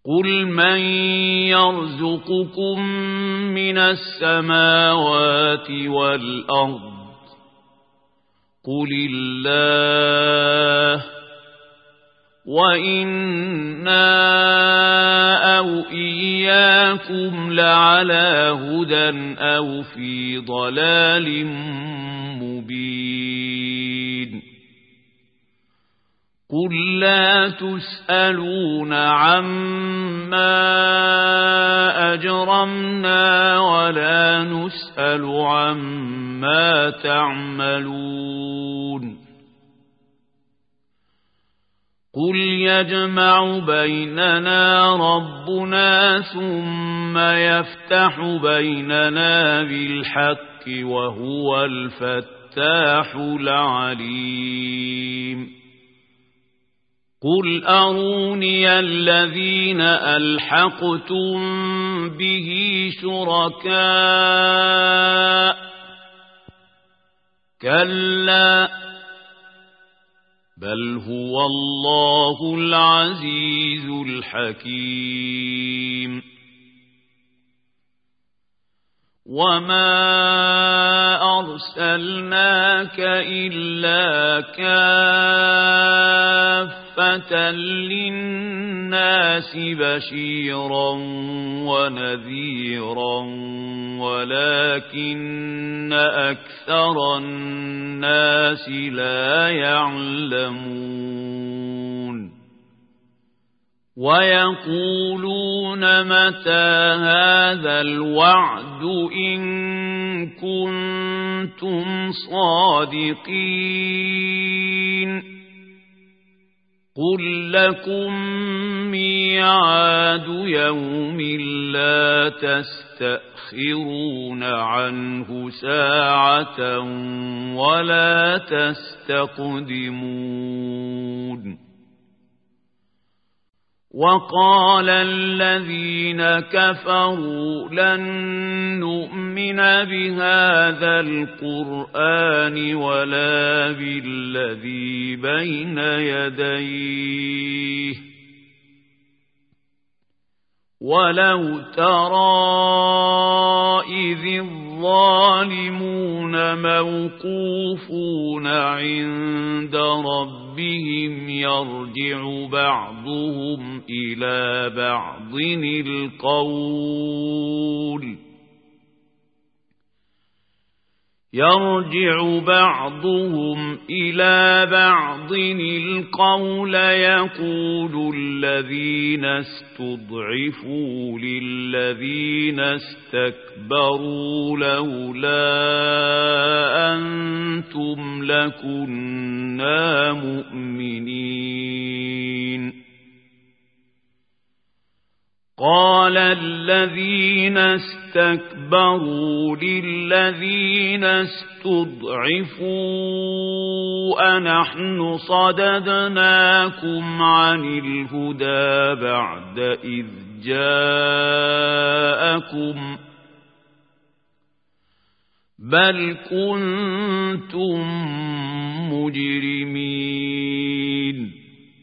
قل من يرزقكم من السماوات والأرض قل الله وإنا أو إياكم لعلى هدى أو في ضلال مبين قل لا تسألون عما أجرمنا ولا نسأل عما تعملون قل يجمع بيننا ربنا ثم يفتح بيننا بالحق وهو الفتاح العليم قل أروني الذين ألحقتم به شركاء كلا بل هو الله العزيز الحكيم وما أرسلناك إلا كافة للناس بشيرا ونذيرا ولكن أكثر الناس لا يعلمون ويقولون متى هذا الوعد إن كنتم صادقين قل لكم ميعاد يوم لا تستأخرون عنه ساعة ولا تستقدمون وقال الذين كفروا لن نؤمن بهذا القرآن ولا بالذي بين يديه ولو ترى إذ الظالمون موقوفون عند ربهم يرجع بعضهم إلى بعض القول يقول الذين استضعفوا للذين استكبروا لولا أنتم لكنا مؤمنين قال الذين استكبروا للذين استضعفوا أنحن صددناكم عن الهدى بعد إذ جاءكم بل كنتم مجرمين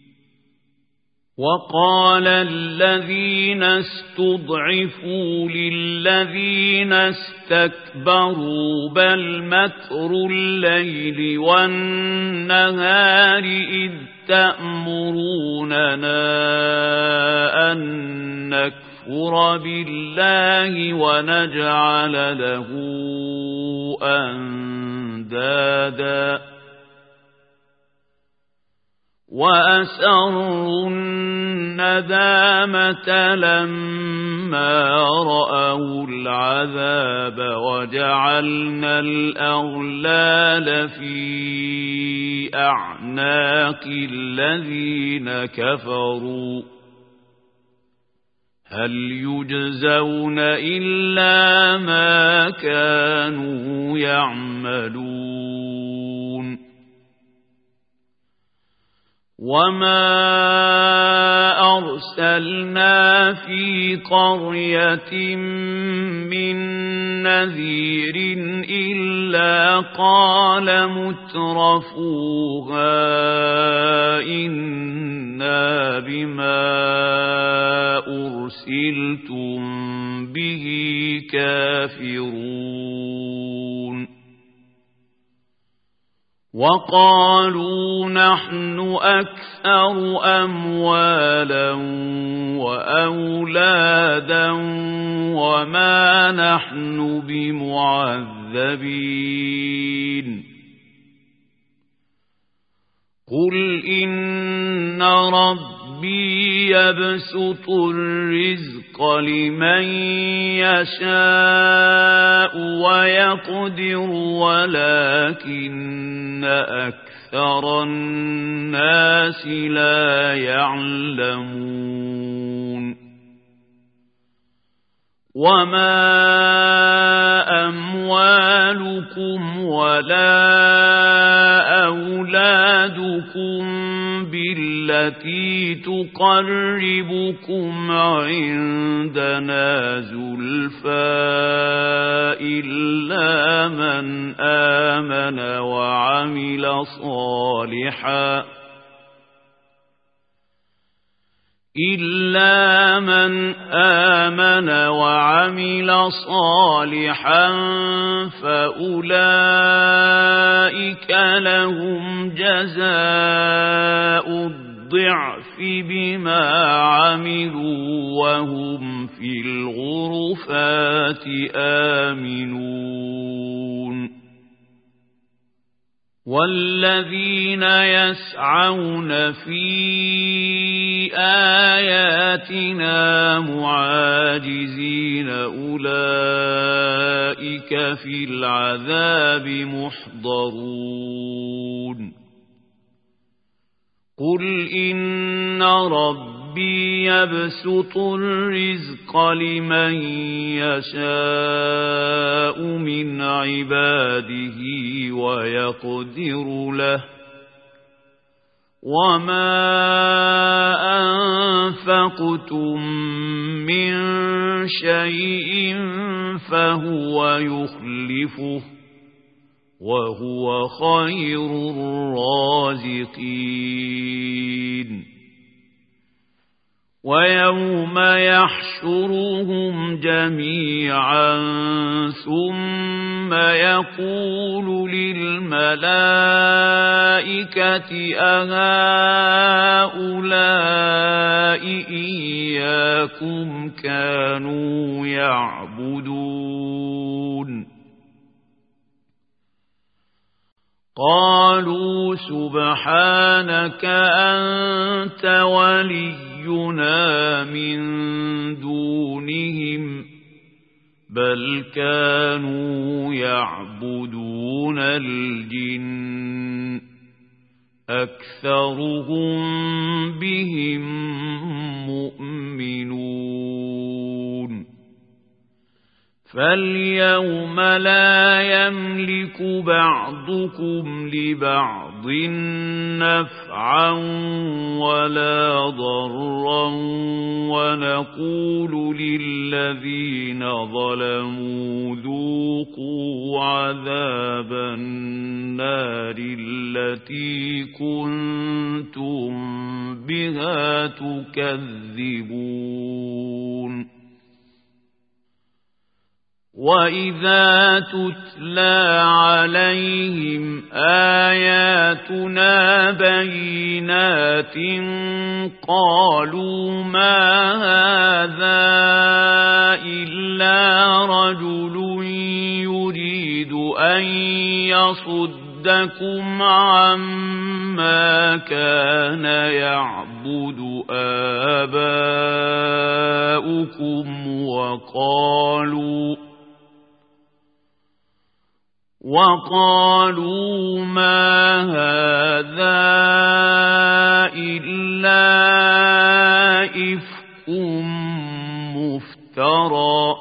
وقال الذين استضعفوا للذين استكبروا بل مكر الليل والنهار إذ تأمروننا أن نكفر بالله ونجعل له أندادا وأسروا الندامة لما رأوا العذاب وجعلنا الأغلال في أعناق الذين كفروا هل يجزون إلا ما كانوا يعملون وما أرسلنا في قرية من نذير إلا قال مترفوها إنا بما أرسلتم به كافرون وقالوا نحن أكثر أموالا وأولادا وما نحن بمعذبين قل إن ربي يبسط الرزق لمن يشاء ويقدر ولكن أكثر الناس لا يعلمون وما أموالكم ولا أولادكم بالتي تقربكم عندنا زلفى إلا من آمن وعمل صالحا فأولئك لهم جزاء الضعف بما عملوا وهم في الغرفات آمنون والذين يسعون في آياتنا معاجزين أولئك في العذاب محضرون قل إن ربي يبسط الرزق لمن يشاء من عباده ويقدر له وما أنفقتم من شيء فهو يخلفه وهو خير الرازقين ويوم يحشرهم جميعا ثم يقول للملائكة أهؤلاء إياكم كانوا يعبدون قالوا سبحانك أنت ولينا من دونهم بل كانوا يعبدون الجن أكثرهم بهم مؤمنون فاليوم لا يملك بعضكم لبعض نفعا ولا ضرا ونقول للذين ظلموا ذوقوا عذاب النار التي كنتم بها تكذبون وَإِذَا تُتْلَى عَلَيْهِمْ آيَاتُنَا بَيِّنَاتٍ قَالُوا مَا هَذَا إِلَّا رَجُلٌ يُرِيدُ أَن يَصُدَّكُمْ عَمَّا كَانَ يَعْبُدُ آبَاؤُكُمْ وقالوا ما هذا إلا إفك مفترى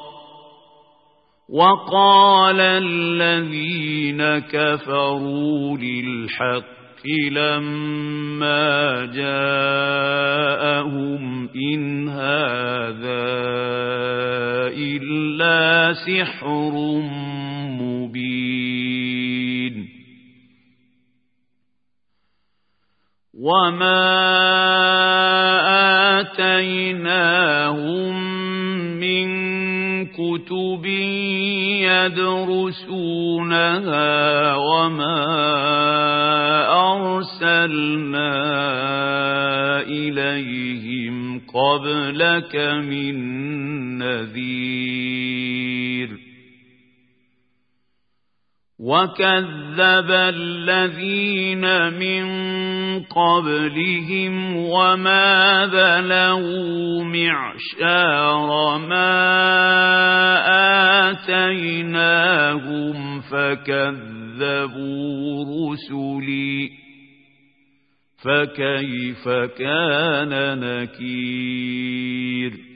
وقال الذين كفروا للحق لما جاءهم إن هذا إلا سحر مبين وما آتيناهم آتيناهم من كتب يدرسونها وما أرسلنا إليهم قبلك من نذير وكذب الذين من قبلهم وما بلغوا معشار ما آتيناهم فكذبوا رسلي فكيف كان نكير